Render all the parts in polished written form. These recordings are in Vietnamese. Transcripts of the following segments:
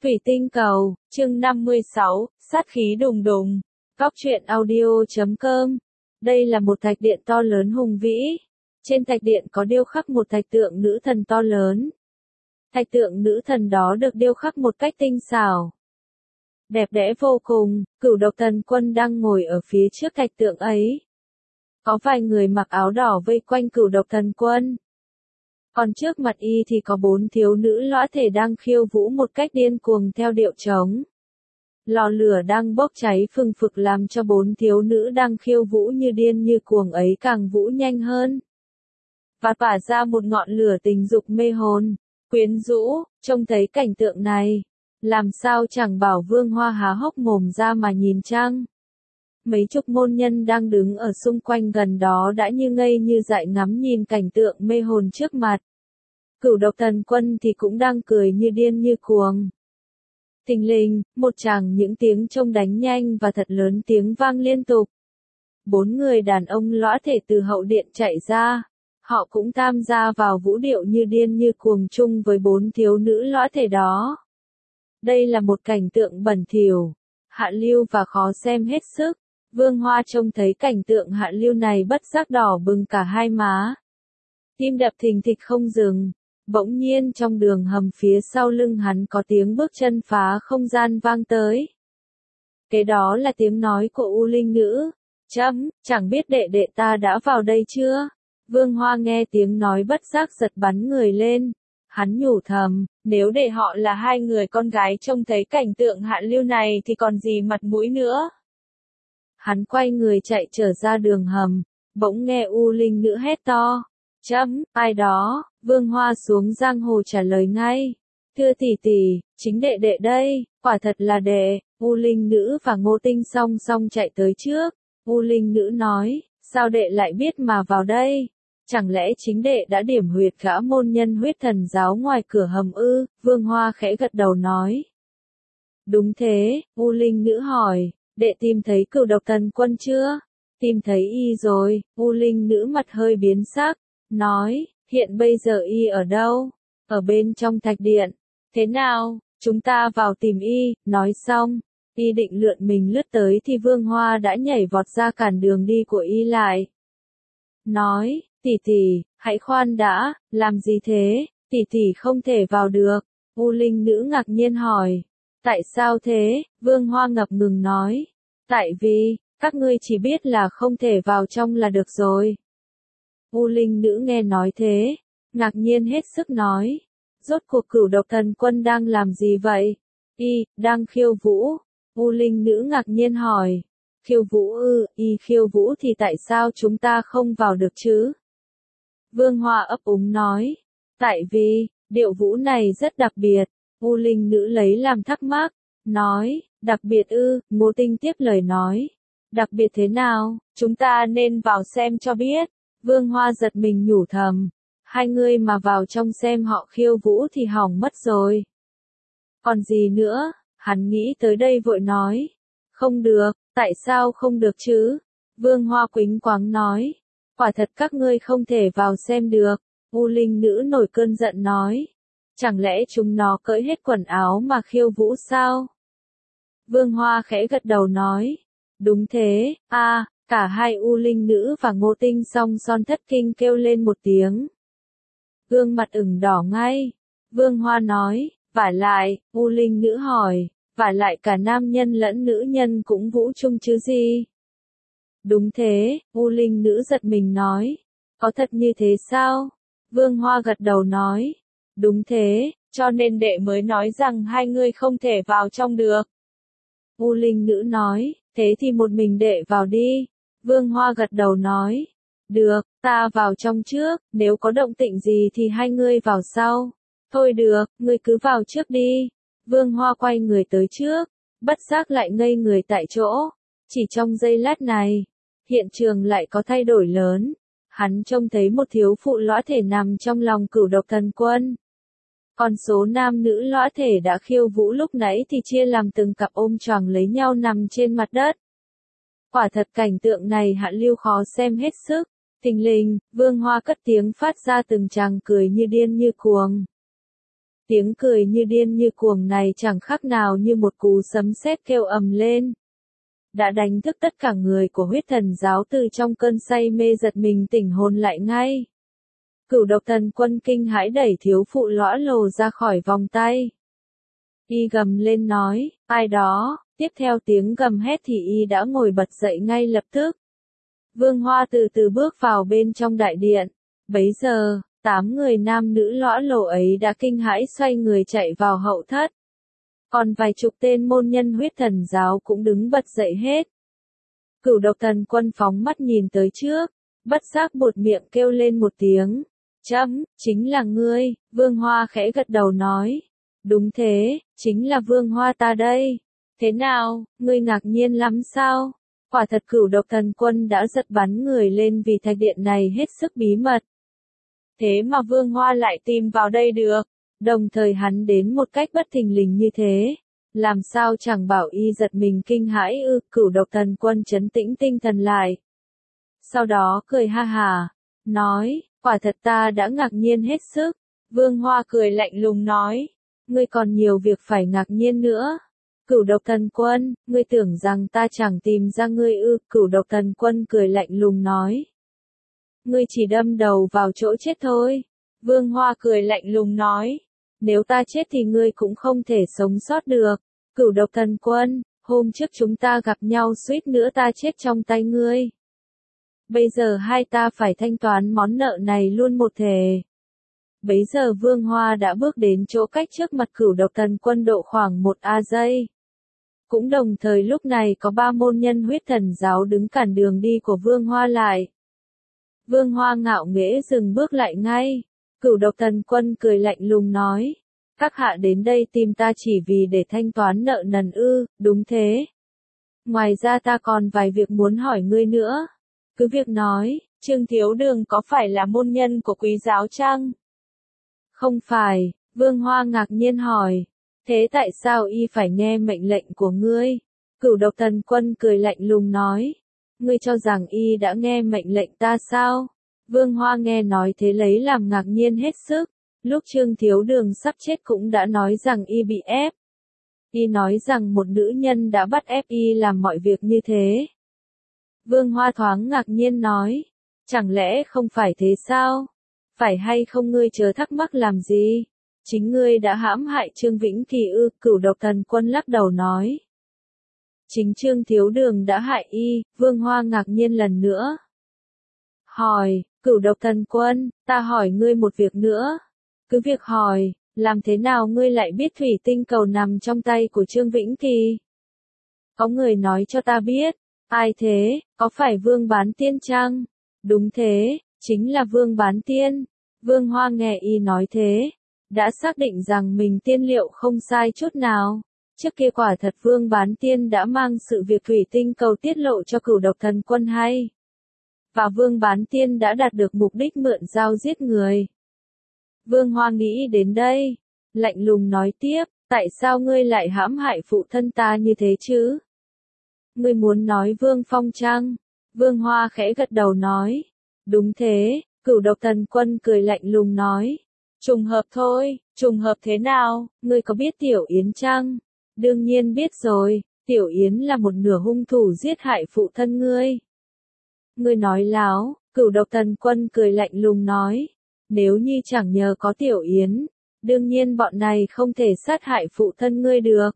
Thủy tinh cầu, chương 56, sát khí đùng đùng. Góc truyện audio.com. Đây là một thạch điện to lớn hùng vĩ. Trên thạch điện có điêu khắc một thạch tượng nữ thần to lớn. Thạch tượng nữ thần đó được điêu khắc một cách tinh xảo, đẹp đẽ vô cùng. Cửu Độc Thần Quân đang ngồi ở phía trước thạch tượng ấy. Có vài người mặc áo đỏ vây quanh Cửu Độc Thần Quân. Còn trước mặt y thì có 4 thiếu nữ lõa thể đang khiêu vũ một cách điên cuồng theo điệu trống. Lò lửa đang bốc cháy phừng phực làm cho 4 thiếu nữ đang khiêu vũ như điên như cuồng ấy càng vũ nhanh hơn. Và tỏa ra một ngọn lửa tình dục mê hồn, quyến rũ. Trông thấy cảnh tượng này, làm sao chẳng bảo Vương Hoa há hốc mồm ra mà nhìn chăng. Mấy chục môn nhân đang đứng ở xung quanh gần đó đã như ngây như dại ngắm nhìn cảnh tượng mê hồn trước mặt. Cửu Độc Thần Quân thì cũng đang cười như điên như cuồng. Thình lình, một tràng những tiếng trông đánh nhanh và thật lớn tiếng vang liên tục. 4 người đàn ông lõa thể từ hậu điện chạy ra. Họ cũng tham gia vào vũ điệu như điên như cuồng chung với 4 thiếu nữ lõa thể đó. Đây là một cảnh tượng bẩn thỉu, hạ lưu và khó xem hết sức. Vương Hoa trông thấy cảnh tượng hạ lưu này bất giác đỏ bừng cả hai má. Tim đập thình thịch không dừng. Bỗng nhiên trong đường hầm phía sau lưng hắn có tiếng bước chân phá không gian vang tới. Cái đó là tiếng nói của U Linh Nữ. Chẳng biết đệ đệ ta đã vào đây chưa? Vương Hoa nghe tiếng nói bất giác giật bắn người lên. Hắn nhủ thầm, nếu để họ là 2 người con gái trông thấy cảnh tượng hạ lưu này thì còn gì mặt mũi nữa. Hắn quay người chạy trở ra đường hầm, bỗng nghe U Linh Nữ hét to. Ai đó? Vương Hoa xuống giang hồ trả lời ngay. Thưa tỷ tỷ, chính đệ đệ đây, quả thật là đệ. U Linh Nữ và Ngô Tinh song song chạy tới trước. U Linh Nữ nói, sao đệ lại biết mà vào đây? Chẳng lẽ chính đệ đã điểm huyệt gã môn nhân Huyết Thần giáo ngoài cửa hầm ư? Vương Hoa khẽ gật đầu nói. Đúng thế. U Linh Nữ hỏi, đệ tìm thấy Cửu Độc Thần Quân chưa? Tìm thấy y rồi. U Linh Nữ mặt hơi biến sắc, nói, hiện bây giờ y ở đâu? Ở bên trong thạch điện. Thế nào, chúng ta vào tìm y. Nói xong, y định lượn mình lướt tới thì Vương Hoa đã nhảy vọt ra cản đường đi của y lại. Nói, tỷ tỷ, hãy khoan đã, làm gì thế? Tỷ tỷ không thể vào được. U Linh Nữ ngạc nhiên hỏi, tại sao thế? Vương Hoa ngập ngừng nói, tại vì, các ngươi chỉ biết là không thể vào trong là được rồi. U Linh Nữ nghe nói thế, ngạc nhiên hết sức nói, rốt cuộc Cửu Độc Thần Quân đang làm gì vậy? Y, đang khiêu vũ. U Linh Nữ ngạc nhiên hỏi, khiêu vũ ư? Y khiêu vũ thì tại sao chúng ta không vào được chứ? Vương Hoa ấp úng nói, tại vì, điệu vũ này rất đặc biệt. U Linh Nữ lấy làm thắc mắc, nói, đặc biệt ư? Ngô Tinh tiếp lời nói, đặc biệt thế nào? Chúng ta nên vào xem cho biết. Vương Hoa giật mình nhủ thầm, 2 người mà vào trong xem họ khiêu vũ thì hỏng mất rồi. Còn gì nữa? Hắn nghĩ tới đây vội nói, không được. Tại sao không được chứ? Vương Hoa quĩnh quáng nói, quả thật các ngươi không thể vào xem được. U Linh Nữ nổi cơn giận nói, chẳng lẽ chúng nó cởi hết quần áo mà khiêu vũ sao? Vương Hoa khẽ gật đầu nói, đúng thế. Cả hai U Linh Nữ và Ngô Tinh song son thất kinh kêu lên một tiếng. Gương mặt ửng đỏ ngay. Vương Hoa nói, vả lại. U Linh Nữ hỏi, vả lại cả nam nhân lẫn nữ nhân cũng vũ chung chứ gì? Đúng thế. U Linh Nữ giật mình nói, có thật như thế sao? Vương Hoa gật đầu nói, đúng thế, cho nên đệ mới nói rằng 2 người không thể vào trong được. U Linh Nữ nói, thế thì một mình đệ vào đi. Vương Hoa gật đầu nói, được, ta vào trong trước, nếu có động tĩnh gì thì 2 người vào sau. Thôi được, ngươi cứ vào trước đi. Vương Hoa quay người tới trước, bất giác lại ngây người tại chỗ. Chỉ trong giây lát này, hiện trường lại có thay đổi lớn. Hắn trông thấy một thiếu phụ lõa thể nằm trong lòng Cửu Độc Thần Quân. Còn số nam nữ lõa thể đã khiêu vũ lúc nãy thì chia làm từng cặp ôm choàng lấy nhau nằm trên mặt đất. Quả thật cảnh tượng này hạ lưu khó xem hết sức. Thình lình, Vương Hoa cất tiếng phát ra từng tràng cười như điên như cuồng. Tiếng cười như điên như cuồng này chẳng khác nào như một cú sấm sét kêu ầm lên. Đã đánh thức tất cả người của huyết thần giáo từ trong cơn say mê giật mình tỉnh hồn lại ngay. Cửu độc thần quân kinh hãi đẩy thiếu phụ lõa lồ ra khỏi vòng tay. Y gầm lên nói, ai đó, tiếp theo tiếng gầm hét thì y đã ngồi bật dậy ngay lập tức. Vương Hoa từ từ bước vào bên trong đại điện. Bấy giờ, 8 người nam nữ lõa lồ ấy đã kinh hãi xoay người chạy vào hậu thất. Còn vài chục tên môn nhân huyết thần giáo cũng đứng bật dậy hết. Cửu độc thần quân phóng mắt nhìn tới trước, bất giác buột miệng kêu lên một tiếng. Chấm, chính là ngươi, Vương Hoa khẽ gật đầu nói. Đúng thế, chính là Vương Hoa ta đây. Thế nào, ngươi ngạc nhiên lắm sao? Quả thật cửu độc thần quân đã giật bắn người lên vì thạch điện này hết sức bí mật. Thế mà Vương Hoa lại tìm vào đây được, đồng thời hắn đến một cách bất thình lình như thế. Làm sao chẳng bảo y giật mình kinh hãi ư, cửu độc thần quân trấn tĩnh tinh thần lại. Sau đó cười ha hà, nói, quả thật ta đã ngạc nhiên hết sức. Vương Hoa cười lạnh lùng nói, ngươi còn nhiều việc phải ngạc nhiên nữa. Cửu độc thần quân, ngươi tưởng rằng ta chẳng tìm ra ngươi ư, cửu độc thần quân cười lạnh lùng nói. Ngươi chỉ đâm đầu vào chỗ chết thôi. Vương Hoa cười lạnh lùng nói, nếu ta chết thì ngươi cũng không thể sống sót được. Cửu độc thần quân, hôm trước chúng ta gặp nhau suýt nữa ta chết trong tay ngươi. Bây giờ hai ta phải thanh toán món nợ này luôn một thể. Bấy giờ Vương Hoa đã bước đến chỗ cách trước mặt cửu độc thần quân độ khoảng 1 giây. Cũng đồng thời lúc này có 3 môn nhân huyết thần giáo đứng cản đường đi của Vương Hoa lại. Vương Hoa ngạo nghễ dừng bước lại ngay. Cửu độc thần quân cười lạnh lùng nói. Các hạ đến đây tìm ta chỉ vì để thanh toán nợ nần ư, đúng thế. Ngoài ra ta còn vài việc muốn hỏi ngươi nữa. Cứ việc nói, Trương Thiếu Đường có phải là môn nhân của quý giáo chăng? Không phải, Vương Hoa ngạc nhiên hỏi. Thế tại sao y phải nghe mệnh lệnh của ngươi? Cửu độc thần quân cười lạnh lùng nói. Ngươi cho rằng y đã nghe mệnh lệnh ta sao? Vương Hoa nghe nói thế lấy làm ngạc nhiên hết sức. Lúc Trương Thiếu Đường sắp chết cũng đã nói rằng y bị ép. Y nói rằng một nữ nhân đã bắt ép y làm mọi việc như thế. Vương Hoa thoáng ngạc nhiên nói. Chẳng lẽ không phải thế sao? Phải hay không ngươi chớ thắc mắc làm gì? Chính ngươi đã hãm hại Trương Vĩnh Kỳ ư, cửu độc thần quân lắc đầu nói. Chính Trương Thiếu Đường đã hại y, Vương Hoa ngạc nhiên lần nữa. Hỏi, cửu độc thần quân, ta hỏi ngươi một việc nữa. Cứ việc hỏi, làm thế nào ngươi lại biết thủy tinh cầu nằm trong tay của Trương Vĩnh Kỳ? Có người nói cho ta biết. Ai thế, có phải Vương Bán Tiên chăng? Đúng thế, chính là Vương Bán Tiên. Vương Hoa nghe y nói thế, đã xác định rằng mình tiên liệu không sai chút nào. Trước kia quả thật Vương Bán Tiên đã mang sự việc thủy tinh cầu tiết lộ cho cửu độc thần quân hay. Và Vương Bán Tiên đã đạt được mục đích mượn dao giết người. Vương Hoa nghĩ đến đây, lạnh lùng nói tiếp, tại sao ngươi lại hãm hại phụ thân ta như thế chứ? Ngươi muốn nói Vương Phong chăng? Vương Hoa khẽ gật đầu nói, đúng thế, cửu độc thần quân cười lạnh lùng nói. Trùng hợp thôi, trùng hợp thế nào, ngươi có biết Tiểu Yến chăng? Đương nhiên biết rồi, Tiểu Yến là một nửa hung thủ giết hại phụ thân ngươi. Ngươi nói láo, cửu độc thần quân cười lạnh lùng nói. Nếu như chẳng nhờ có Tiểu Yến, đương nhiên bọn này không thể sát hại phụ thân ngươi được.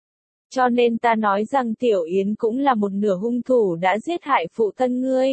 Cho nên ta nói rằng Tiểu Yến cũng là một nửa hung thủ đã giết hại phụ thân ngươi.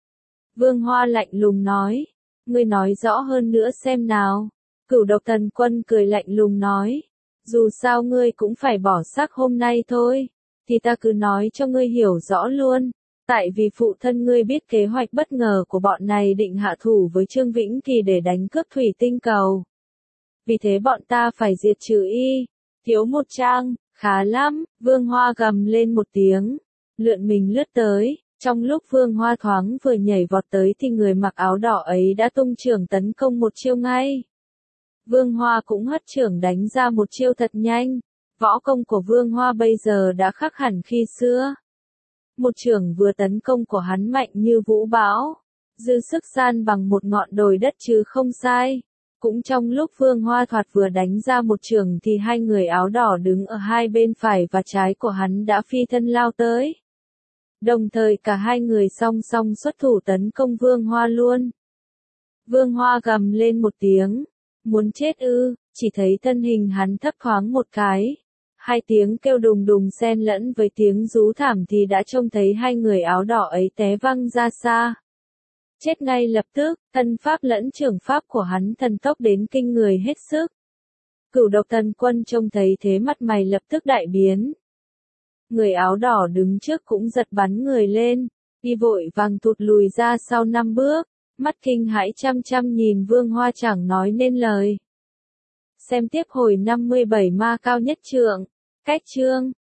Vương Hoa lạnh lùng nói. Ngươi nói rõ hơn nữa xem nào. Cửu độc thần quân cười lạnh lùng nói. Dù sao ngươi cũng phải bỏ xác hôm nay thôi. Thì ta cứ nói cho ngươi hiểu rõ luôn. Tại vì phụ thân ngươi biết kế hoạch bất ngờ của bọn này định hạ thủ với Trương Vĩnh Kỳ để đánh cướp thủy tinh cầu. Vì thế bọn ta phải diệt trừ y. Thiếu một trang, khá lắm, Vương Hoa gầm lên một tiếng. Lượn mình lướt tới, trong lúc Vương Hoa thoáng vừa nhảy vọt tới thì người mặc áo đỏ ấy đã tung chưởng tấn công một chiêu ngay. Vương Hoa cũng hất chưởng đánh ra một chiêu thật nhanh. Võ công của Vương Hoa bây giờ đã khác hẳn khi xưa. Một chưởng vừa tấn công của hắn mạnh như vũ bão, dư sức san bằng một ngọn đồi đất chứ không sai. Cũng trong lúc Vương Hoa Thoạt vừa đánh ra một trường thì hai người áo đỏ đứng ở hai bên phải và trái của hắn đã phi thân lao tới. Đồng thời cả hai người song song xuất thủ tấn công Vương Hoa luôn. Vương Hoa gầm lên một tiếng. Muốn chết ư, chỉ thấy thân hình hắn thấp thoáng một cái. Hai tiếng kêu đùng đùng xen lẫn với tiếng rú thảm thì đã trông thấy hai người áo đỏ ấy té văng ra xa. Chết ngay lập tức, thân pháp lẫn trường pháp của hắn thần tốc đến kinh người hết sức. Cửu độc thần quân trông thấy thế mặt mày lập tức đại biến. Người áo đỏ đứng trước cũng giật bắn người lên, đi vội vàng tụt lùi ra sau 5 bước, mắt kinh hãi chăm chăm nhìn Vương Hoa chẳng nói nên lời. Xem tiếp hồi 57 ma cao nhất trượng, cách chương.